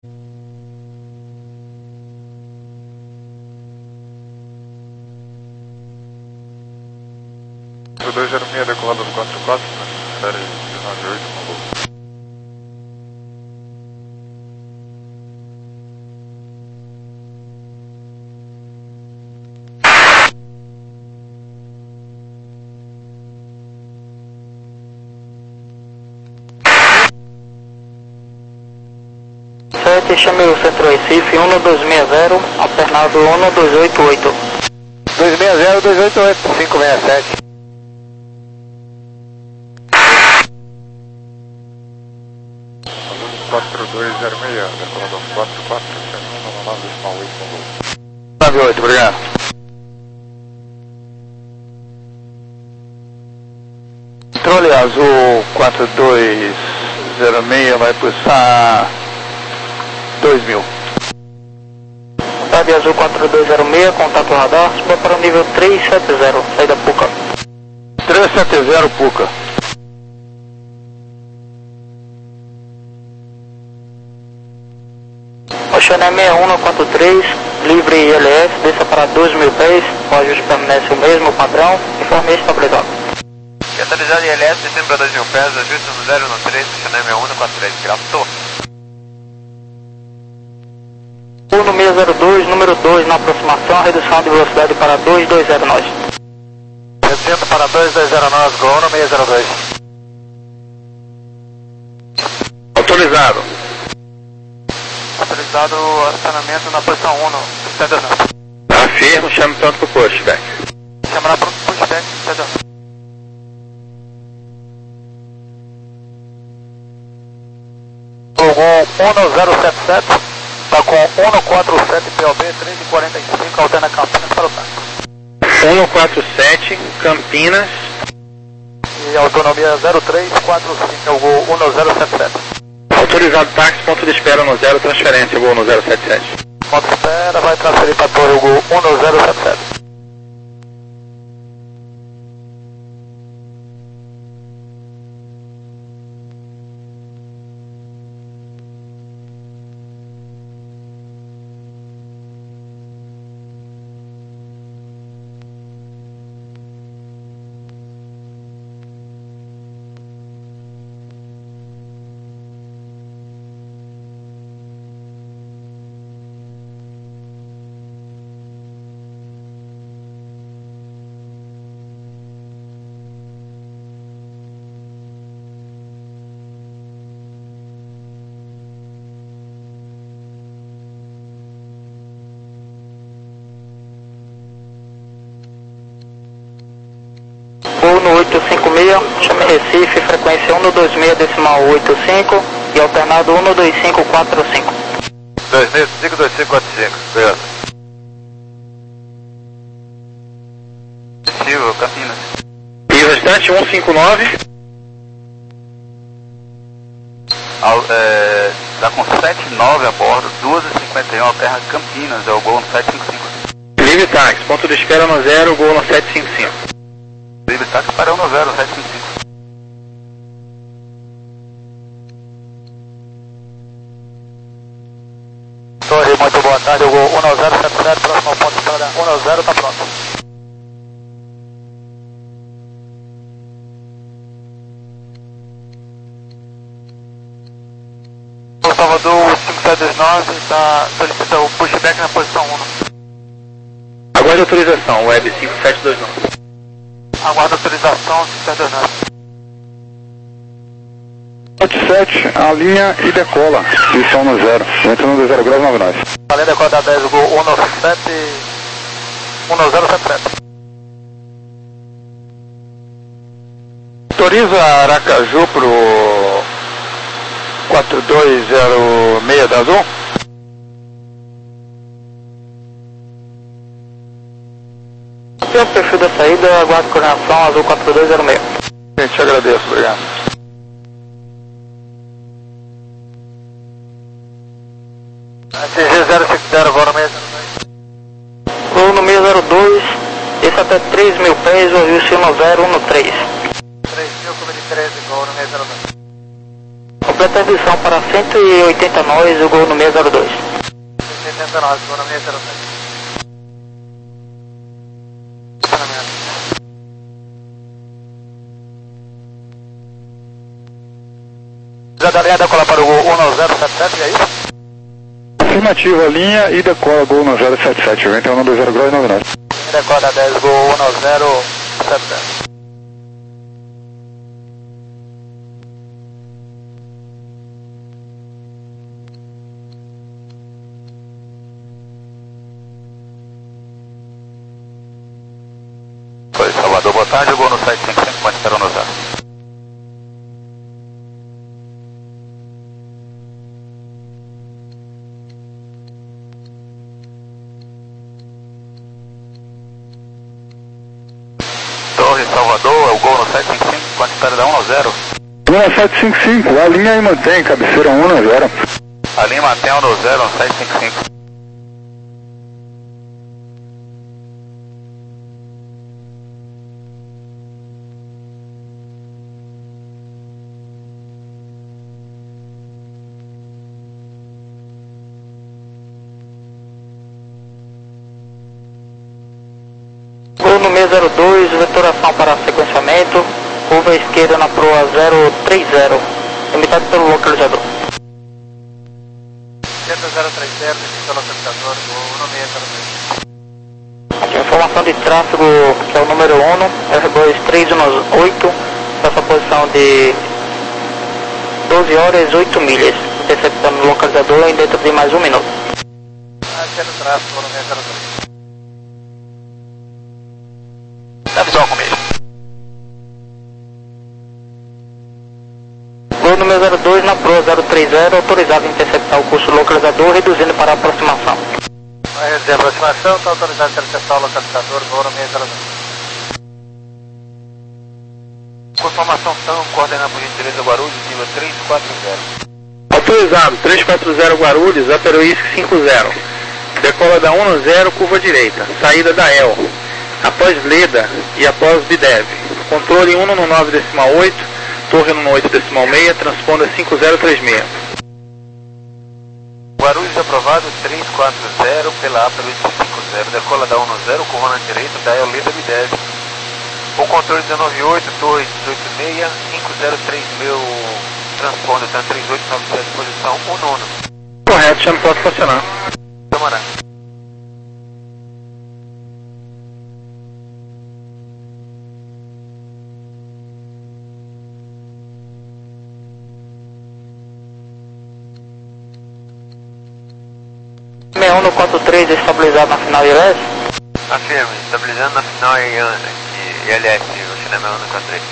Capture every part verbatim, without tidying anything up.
dois zero seis decolado do quatro quatro, na série dezenove oito, com gol. sete, chame o Centro Recife, um dois seis zero, alternado um dois oito oito. dois seis zero, dois oito oito, cinco seis sete. quatro dois zero seis, decolado do quatro quatro, chame nove decimal oito, com gol. nove oito, obrigado. Controle azul quatro dois zero seis vai pulsar dois mil. Cidade Azul quatro dois zero seis, contato radar, suba para o nível trezentos e setenta, saída Puca. trezentos e setenta, Puca. Oceané seis um quatro três, livre I L S, desça para dois mil pés, o ajuste permanece o mesmo padrão, informe estabilizado. Atualizado I L S, descendo para dois mil pés, ajuste no zero um três, Oceané seis um quatro três, graçou. Uno seis zero dois, número dois na aproximação, redução de velocidade para dois dois zero nove. Reduzindo para dois dois zero nove, Gol no seis zero dois. Autorizado. Autorizado acionamento na posição um, no Standard. Afirmo, chame pronto para o pushback. Chamará pronto para o pushback, Standard. Gol um zero sete sete, está com um quatro sete P O B, três e quarenta e cinco, alterna Campinas para o táxi. um quatro sete, Campinas. E autonomia zero três quatro cinco, é o Gol um zero sete sete. Autorizado táxi, ponto de espera no zero, transferência, Gol no zero sete sete. Ponto de espera, vai transferir para a torre, o Gol um zero sete sete. Gol no oito cinco seis, chame Recife, frequência um dois seis decimal oito cinco e alternado um dois cinco quatro cinco. dois seis cinco dois cinco quatro cinco, beleza. Positivo, Campinas. E o restante um cinco nove. Ao, é, tá com sete nove a bordo, duas e cinquenta e um, alterna Campinas, é o Gol no sete cinco cinco. Livre táxi, ponto de espera no zero, Gol no sete cinco cinco. Livre táxi para um no zero, sete cinco cinco. Torre, muito boa tarde, o Gol um zero sete sete, próximo ponto de espera um zero, está pronto. Salvador cinco sete dois nove, está solicitando o pushback na posição um. Aguarde autorização, Web cinco sete dois nove. Aguarda autorização, cinco sete dois nove. sete sete, a linha e decola, posição no zero, entrando no zero graus nove nove. Além da quadra dez, o Gol um nove sete, um zero sete sete. Autoriza Aracaju pro quatro dois zero seis da Azul? Tem o perfil da saída, aguardo coordenação Azul quatro dois zero seis. Gente, agradeço, obrigado. C G zero cinco zero, Gol no seis zero dois. Gol no seis zero dois, esse até três mil pés, o ajuste no zero um três. três mil, curva de treze, Gol no seis zero dois. completa a visão para cento e oitenta nós, o gol no seis zero dois. cento e oitenta nós, gol no seis zero dois. Já da linha decola para o gol um zero sete sete, é isso? Afirmativa, linha e decola gol um zero sete sete, vento um dois zero graus nove nove. Decola dez, gol um zero sete sete. Foi Salvador, boa tarde, gol no sete cinco cinco, pode esperar no zero. Torre Salvador, é o gol no sete cinco cinco, pode esperar da um a zero. um sete cinco cinco, a linha e mantém, cabeceira um a zero. A linha mantém um a zero, sete cinco cinco. Gol no seis zero dois, vetoração para sequenciamento, curva à esquerda na proa zero três zero, limitado pelo localizador. zero três zero, pelo localizador, gol no seis zero dois. Aqui, informação de tráfego, que é o número um, R dois três um oito, essa posição de doze horas e oito milhas, interceptando o localizador em dentro de mais um minuto. Sendo tráfego no seis zero dois. Dá visual comigo. Gol número zero dois na proa zero três zero, autorizado a interceptar o curso localizador, reduzindo para a aproximação. Vai reduzir a aproximação, está autorizado a interceptar o localizador, gol no seis zero dois. Conformação São, coordenado por gentileza Guarulhos, nível três quatro zero. Autorizado, três quatro zero Guarulhos, Aperoísc cinco zero. Decola da um zero, curva direita, saída da E L. Após Leda e após Bidev. Controle um no nove decimal oito, torre no oito decimal seis, transponda cinco zero três seis. Guarulhos aprovado três quatro zero pela Aperoísc cinco zero. Decola da um zero, curva na direita, da E L Leda Bidev. O controle dezenove oito, torre dezoito seis, cinco zero três mil, transponda, então três oito nove sete, posição um nono. Correto, já não pode funcionar. Camarada. seis um no quatro três, estabilizado na final I L S. Afirme, estabilizando na final I L S, o cinema um no quatro três.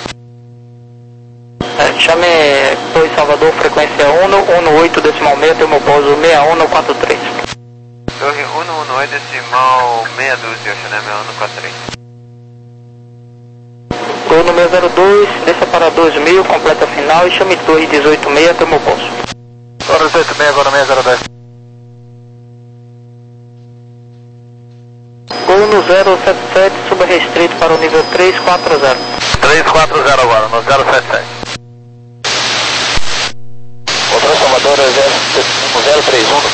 É, chame dois Salvador, frequência um no oito decimal seis, tem meu pouso seis um no quatro três. Torre um no oito decimal meia dúzia, o cinema um no quatro três. Gol no seis zero dois, desça para dois mil, completa a final e chame torre dezoito seis, tem meu pouso. Torre dezoito seis, agora no seis zero dois. Gol no zero sete sete, suba restrito para o nível três quatro zero. três quatro zero agora, no zero sete sete. Controle Salvador zero três um.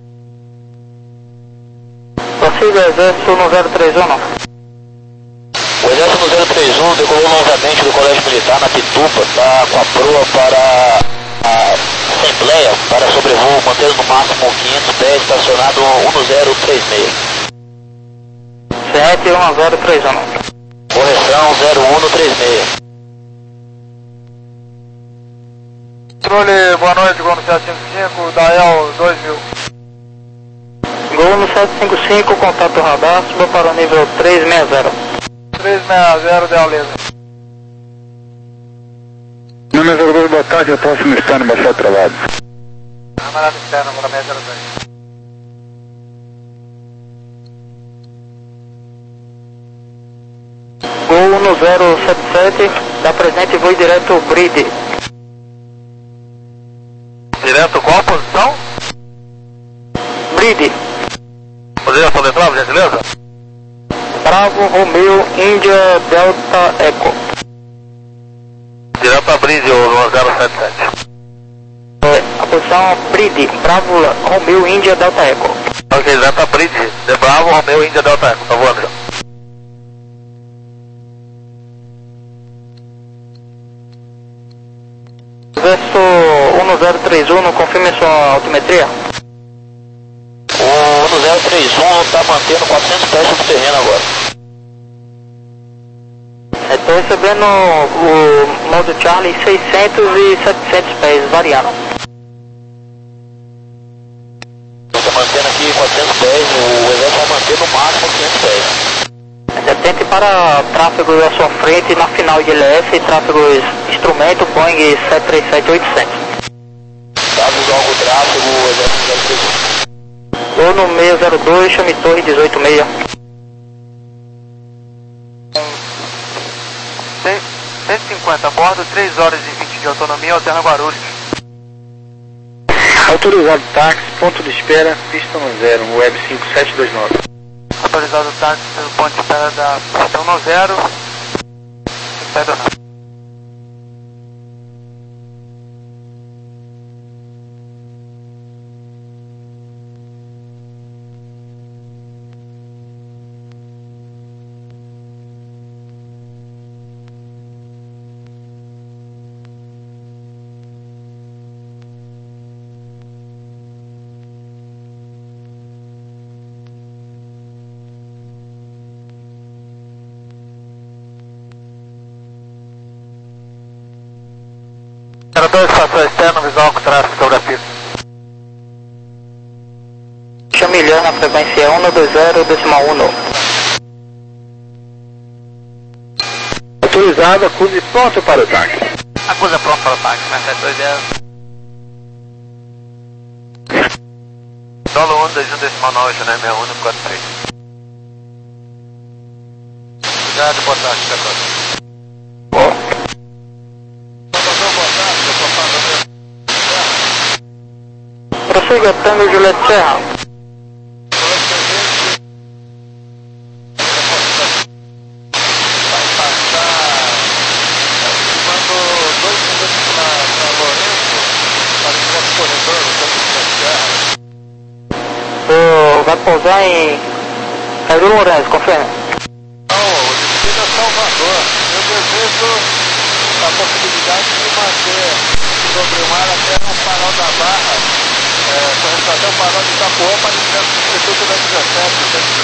Prossiga exército no zero três um. O exército no zero três um decolou novamente do Colégio Militar na Pituba, está com a proa para a Assembleia, para sobrevoo, mantendo no máximo quinhentos pés, estacionado um zero três seis. sete um zero três um. Correção zero um no trinta e seis. Controle, boa noite, gol no sete cinco cinco, da E L dois mil. Gol no sete cinco cinco, contato radar, suba para o nível três seis zero. três seis zero, da Lesa. No seis zero dois, boa tarde, eu posso me estar no baixado travado. Camarada externo, agora seis zero dois. Gol no zero sete sete, dá presente e voo direto Bride. Direto qual posição? Bride. Poderia fazer bravo, gentileza? Bravo, Romeo, Índia, Delta, Eco. Direto a Bride, o zero sete sete. posição Bride, Bravo, Romeo, Índia, Delta Echo. Ok, Delta Bride, de Bravo, Romeo, Índia, Delta Echo, tá voando já. Verso um zero três um, confirme sua altimetria. O um zero três um está mantendo quatrocentos pés sobre o terreno agora. Estou recebendo o modo Charlie seiscentos e setecentos pés, variando. Estou mantendo aqui quatrocentos pés, o exército vai manter no máximo quinhentos pés. Atente para tráfego à sua frente na final de L S, tráfego instrumento Boeing sete três sete oitocentos. Dados logo tráfego, o exército zero três um. Vou no seis zero dois, chame torre dezoito seis. cento e cinquenta a bordo, três horas e vinte de autonomia, alterna Guarulhos. Autorizado táxi, ponto de espera, pista no zero, web cinco sete dois nove. Autorizado táxi, ponto de espera da pista no zero, sai do nada. zero dois, estação externa, visual com tráfego sobre a pista. Chamilhão na frequência um dois zero, decimal um. Autorizado, acuse pronto para o táxi. Acusa pronto para o táxi, né? sete dois zero. Solo um, dois um, decimal nove, né? seis um, quatro três. Obrigado, boa tarde, até agora. Prossiga, Tango Juliette Serra. Vai passar quando dois minutos para Lourenço, para o nosso corredor, o Tango Juliette Serra. Vai pousar em Cairo Lourenço, confirma. Não, o destino é Salvador. Eu desejo a possibilidade de manter sobre o mar até o farol da Barra. É, até o farol de Itapuã para o Instituto da dezessete, o Centro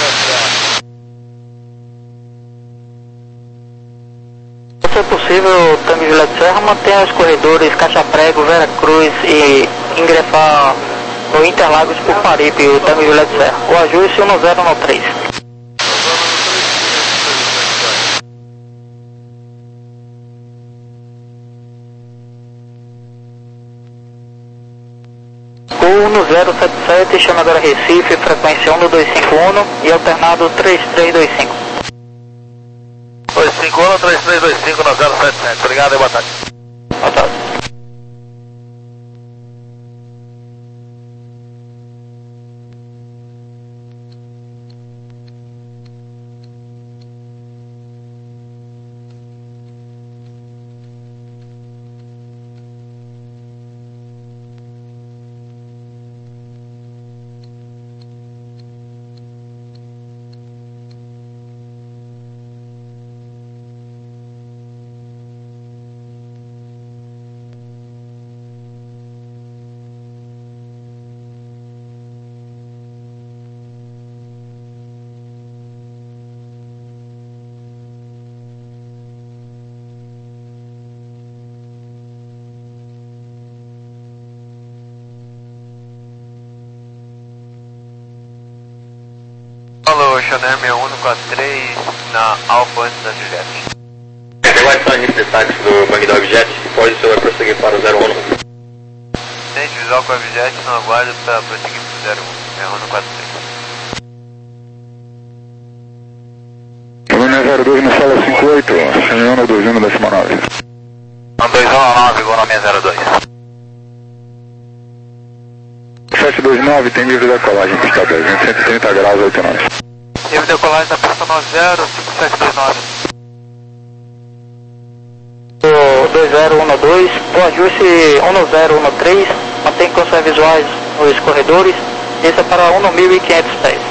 de Se é possível, Tango Juliette Serra mantenha os corredores Caixa Prego, Vera Cruz e ingressar no Interlagos por Paripe, o Tango Juliette Serra. O ajuste um zero um três. um zero sete sete, chama agora Recife, frequência um dois cinco um e alternado três três dois cinco. dois cinco um, três três dois cinco, no zero sete sete. Obrigado e boa tarde. Boa tarde. Alô, Chanel seis um quatro três na Alfa antes da Juliette. Aguarde início de táxi do Bang Dog Jet, pode ser prosseguir para o zero um. Tente visual com a Jet, não aguardo para prosseguir para o zero um, seis um quatro três. Luna zero dois no sala cinco oito, Chanel dois um decimal nove. um dois um nove, vou na seis zero dois. sete dois nove tem livre decolagem, pista dois, cento e trinta graus, oito nove. Livre decolagem da pista nove zero, cinco sete dois nove. dois zero um dois, o ajuste um zero um três, tem condições visuais nos corredores. Esse é para um mil e quinhentos pés.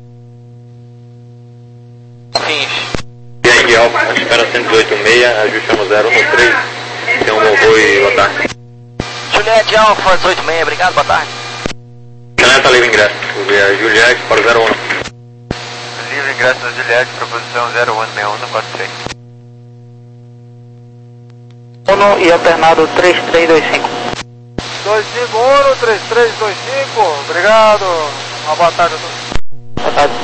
Fins. E aí, Alfa, espera cento e dezoito vírgula seis, ajustamos zero um três, tem um voo e boa tarde. Juliette Alfa dezoito seis, obrigado, boa tarde. Excelente, livre ingresso, Juliette para zero um. Livre ingresso da Juliette, proposição zero um seis um quatro três. Uno e alternado três três dois cinco. dois cinco um, três três dois cinco, obrigado. Uma boa tarde a todos. Boa tarde.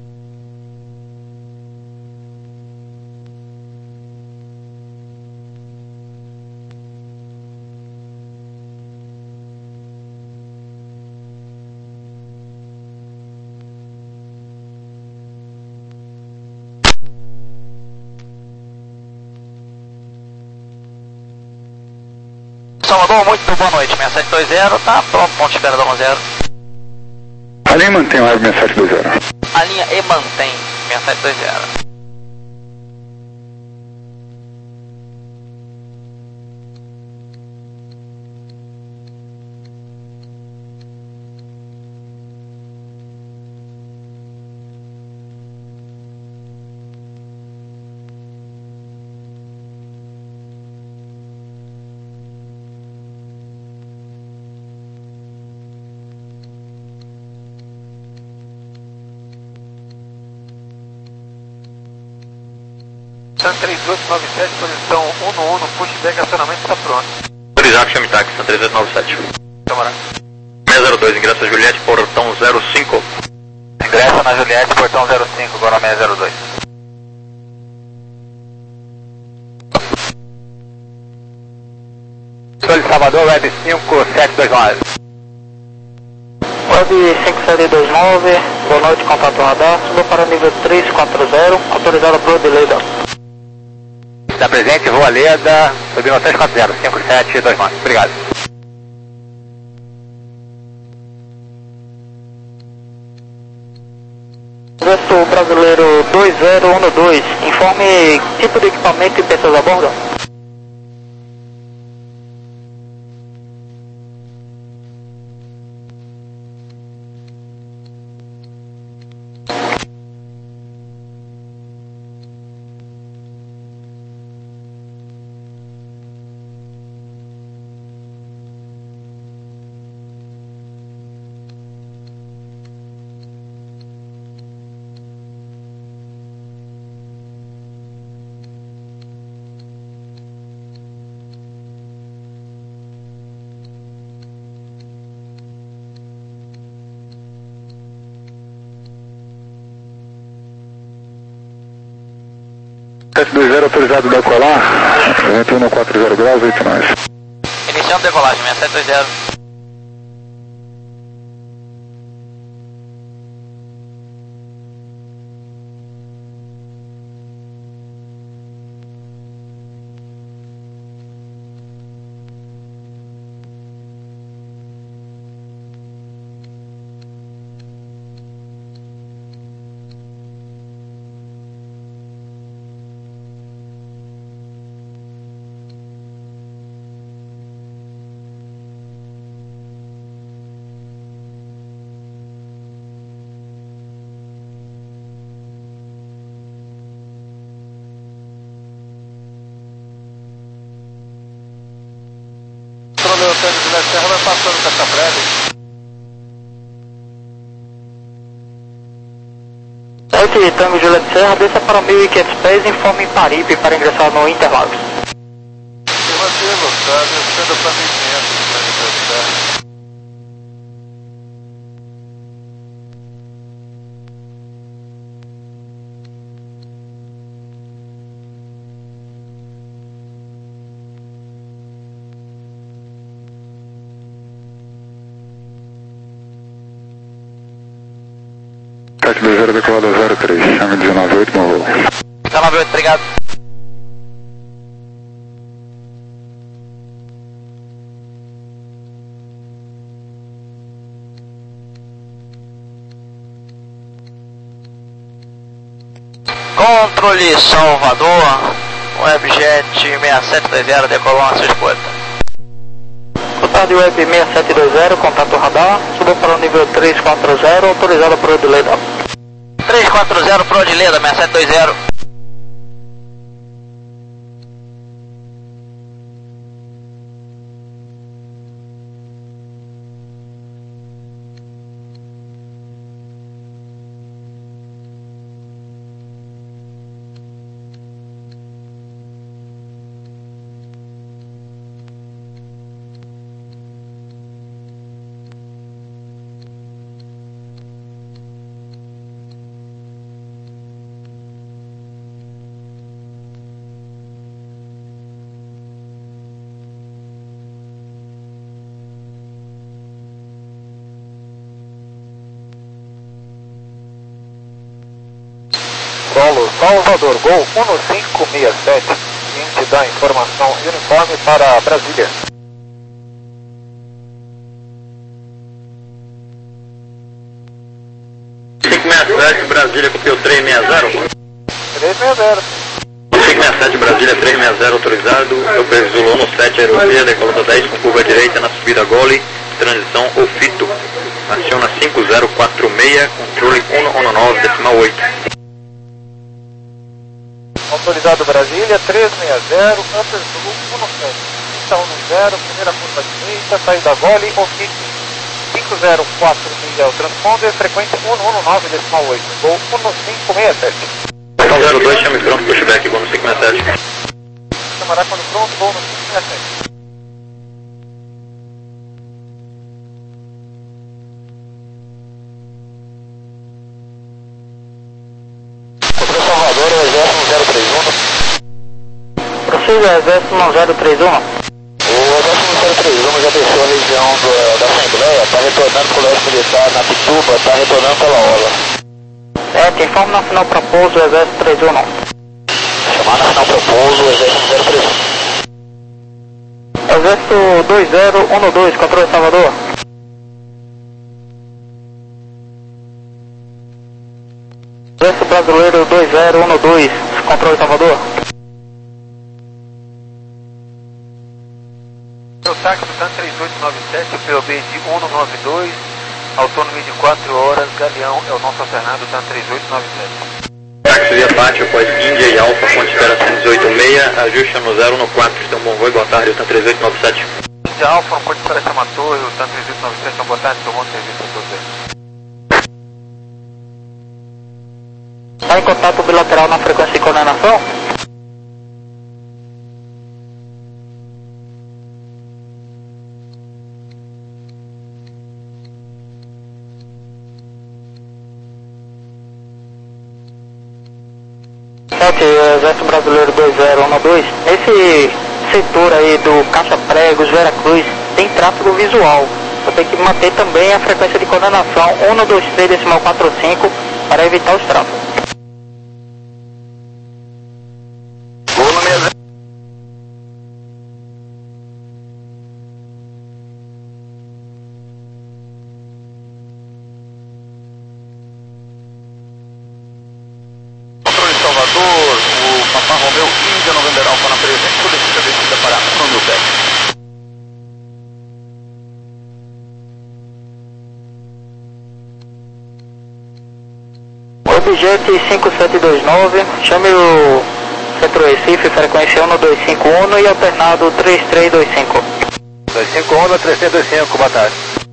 Salvador, muito boa noite, seis sete dois zero, tá pronto, ponto de espera da um zero. A linha mantém o web seis sete dois zero. A linha E mantém, seis sete dois zero. Sun três oito nove sete, posição um no um, pushback, acionamento está pronto. Autorizado, chame táxi, Sun três oito nove sete. Camarada. seis zero dois, ingresso a Juliette, portão zero cinco. Ingressa na Juliette, portão zero cinco, agora seis zero dois. Sou de Salvador, web cinco sete dois nove. Web cinco sete dois nove, boa noite, contato radar, subiu para nível três quatro zero, autorizado para o delay da. Está presente, Rua Leda, subindo três quatro zero, cinco sete dois nove, obrigado. Exército Brasileiro dois zero um dois, informe tipo de equipamento e pessoas a bordo. sete dois zero autorizado a decolar, vento um quatro zero graus, oito nós. Iniciando decolagem, seis sete dois zero. O Leopoldo de La Serra vai passando com essa breve. sete Tango Juliette Serra, desça para mil e quinhentos pés, informe em Paripe para ingressar no Interlagos. Afirmativo, está descendo para mil e quinhentos, na Juliette. sete dois zero decolado zero três, chame dezenove oito, bom voo. dezenove oito, obrigado. Controle Salvador, Webjet seis sete dois zero, decolou a sua escolta. Tarde Web seis sete dois zero, contato radar, suba para o nível três quatro zero, autorizado para o de Leda. três quatro zero Pro de Leda, seis sete dois zero. Solo Salvador, Gol um cinco seis sete, seguinte da informação e uniforme para Brasília. cinco seis sete, Brasília, copiou três seis zero. três seis zero. cinco seis sete, Brasília, três seis zero, autorizado. Eu preso Zulu um sete, aerovia, decolada dez, com curva direita na subida Gole, transição Ofito. Aciona cinco zero quatro seis, controle um um nove, decimal oito. Autorizado Brasília, três seis zero, Upper Zulu um sete, pista um zero, primeira curva direita, saída Gole, Ofito. cinco zero quatro seis é o transponder, frequência um um nove, decimal oito, Gol um cinco seis sete. zero dois, chame pronto, pushback, gol no cinco seis sete. Chamará quando pronto, Gol no cinco seis sete. Salvador, Exército zero três um. Prossiga, Exército zero três um. O Exército zero três um já deixou a região do, da Assembleia, está retornando para o colégio militar na Pituba, está retornando pela orla. É, tem informe nacional para pouso, Exército três um. Chamar nacional para pouso, Exército zero três um. Exército dois zero um dois, controle Salvador. Exército Brasileiro dois zero um dois, controle Salvador. O táxi do TAN três oito nove sete, o P O B de um nove dois, autônomo de quatro horas, Galeão é o nosso alternado TAN três oito nove sete. Táxi via Pátio, após Índia e Alfa, ponte espera cento e dezoito seis, ajuste no zero um quatro, então bom voo, boa tarde, o TAN três oito nove sete. Índia Alfa, um ponte espera Chama Torre, o TAN três oito nove sete, boa tarde, tomou serviço a todos eles. Está em contato bilateral na frequência de coordenação? sete, Exército Brasileiro dois zero um dois. Esse setor aí do Caixa Pregos, Vera Cruz, tem tráfego visual. Você tem que manter também a frequência de coordenação um dois três decimal quatro cinco para evitar os tráfegos. Salvador, o Papa Romeu Índia November Alfa na presença, solicita descida para um mil pés. Objet cinco sete dois nove, chame o Centro Recife, frequência um dois cinco um e alternado três três dois cinco. dois cinco um, três três dois cinco, boa tarde.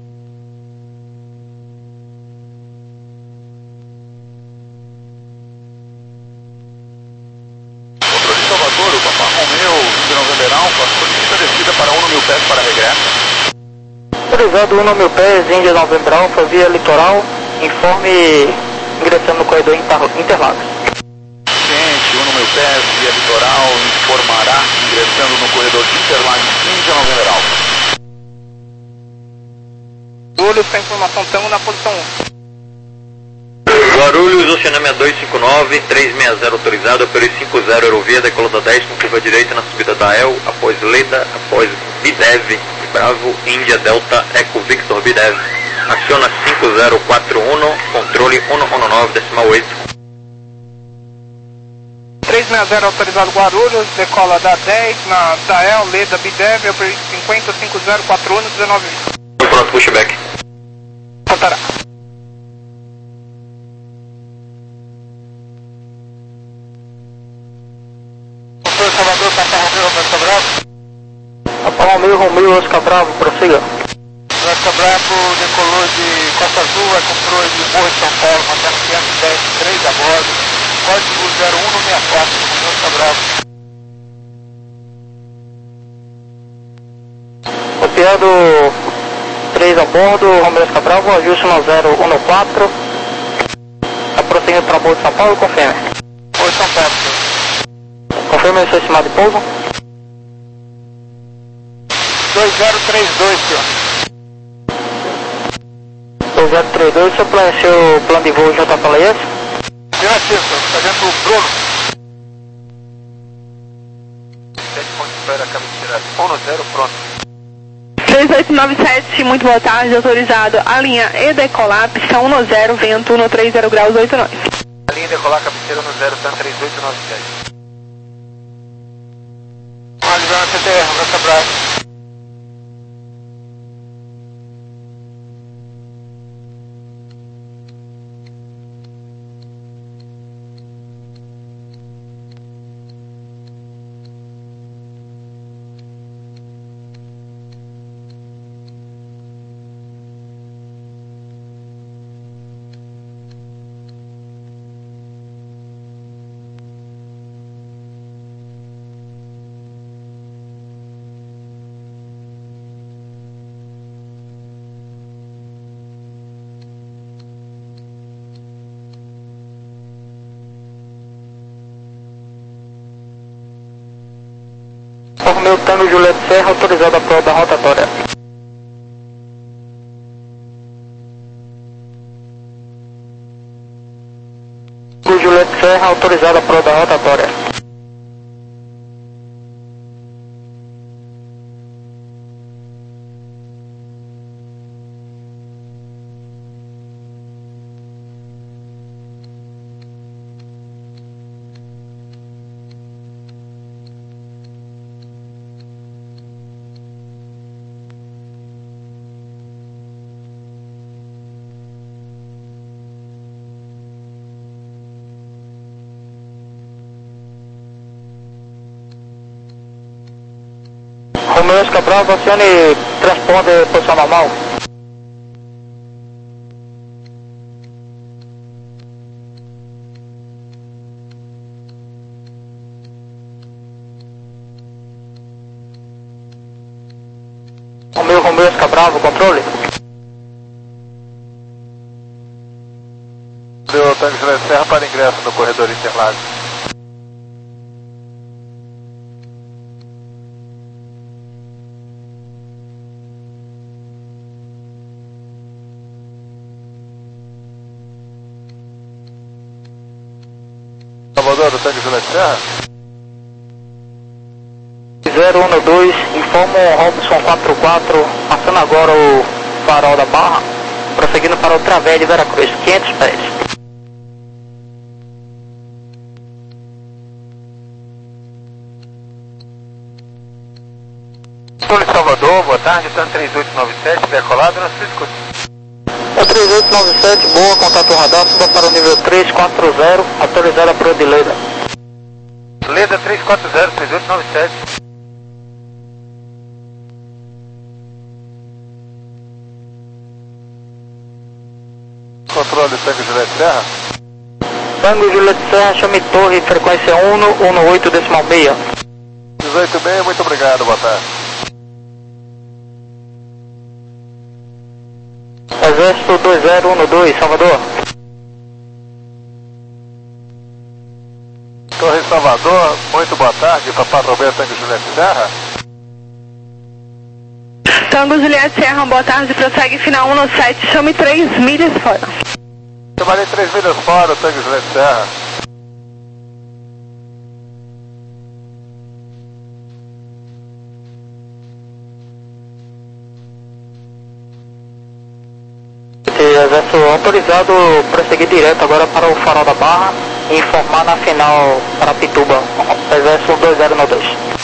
Salvador, o Papa Romeu, Índia November Alfa, solicita descida para um mil pés para regresso. Autorizado um mil pés, Índia November Alfa, via litoral, informe ingressando no corredor Interlagos. Ciente, um mil pés, via litoral, informará ingressando no corredor Interlagos, Índia November Alfa. Guarulhos, com a informação, estamos na posição um. Guarulhos, Oceanâmia dois cinco nove, três seis zero autorizado, pelo cinco zero Aerovia, decolada dez com curva direita na subida da El, após Leda, após Bidev, Bravo, Índia, Delta, Eco Victor, Bidev. Aciona cinco zero quatro um, controle um um nove, decimal oito. três seis zero autorizado Guarulhos, decola da dez, na Dael, Leda, Bidev, cinquenta, cinquenta, quatro um, dezenove. Pronto, pushback. Contará. Controle Salvador, Papa Romeu, Oscar Bravo. Papa Romeu, Romeu, Oscar Bravo, prossiga. Oscar Bravo decolou de Costa Azul, vai comprou de Morro de São Paulo, mandando quinhentos e dez, três a bordo. Código zero um sessenta e quatro, Oscar Bravo. Copiando três a bordo, Romeu Oscar Bravo, ajuste no zero um quatro. Está prosseguindo para Morro de São Paulo, confirme. Morro de São Paulo, senhor. Confirme o seu estimado de pouso. dois zero três dois, senhor. dois zero três dois, seu plano, seu plano de voo J P L S? Negativo, senhor. Sargento Bruno. sete pontos de espera, cabeceira um zero, pronto. três oito nove sete, muito boa tarde, autorizado a linha e decolar, pista um zero, vento um três zero graus oito nove. A linha decolar, cabeceira um zero, TAM três oito nove sete. Vamos ligar na C T R, Oscar Bravo. Romeu Tango Juliette Serra, autorizado a prova da rotatória. Juliette Serra, autorizado a prova da rotatória. Romeu Oscar Bravo, acione transponder posição normal. Romeu, Romeu Oscar Bravo, controle. Deu Tango Juliette Serra para ingresso no corredor Interlagos. Salvador, do Tango Juliette Serra? zero um dois, informa o Robson quatro quatro, passando agora o farol da Barra, prosseguindo para o Travé de Veracruz, quinhentos pés. Controle Salvador, boa tarde, TAM três oito nove sete, decolado na sua escuta. É três oito nove sete, boa, contato radar, suba para o nível três quatro zero, autorizada para o de Leda. Leda três quatro zero, três oito nove sete. Controle Tango Juliette Serra? Tango Juliette Serra, chame torre, frequência um um oito decimal seis. dezoito bem, muito obrigado, boa tarde. Exército dois zero um dois, Salvador. Torre Salvador, muito boa tarde, Papai Roberto Tango Juliette Serra. Tango Juliette Serra, boa tarde, prossegue final um sete, chame três milhas fora. Chamarei três milhas fora, Tango Juliette Serra. Exército autorizado, prosseguir direto agora para o farol da Barra. e informar na final para Pituba, exército dois zero nove dois.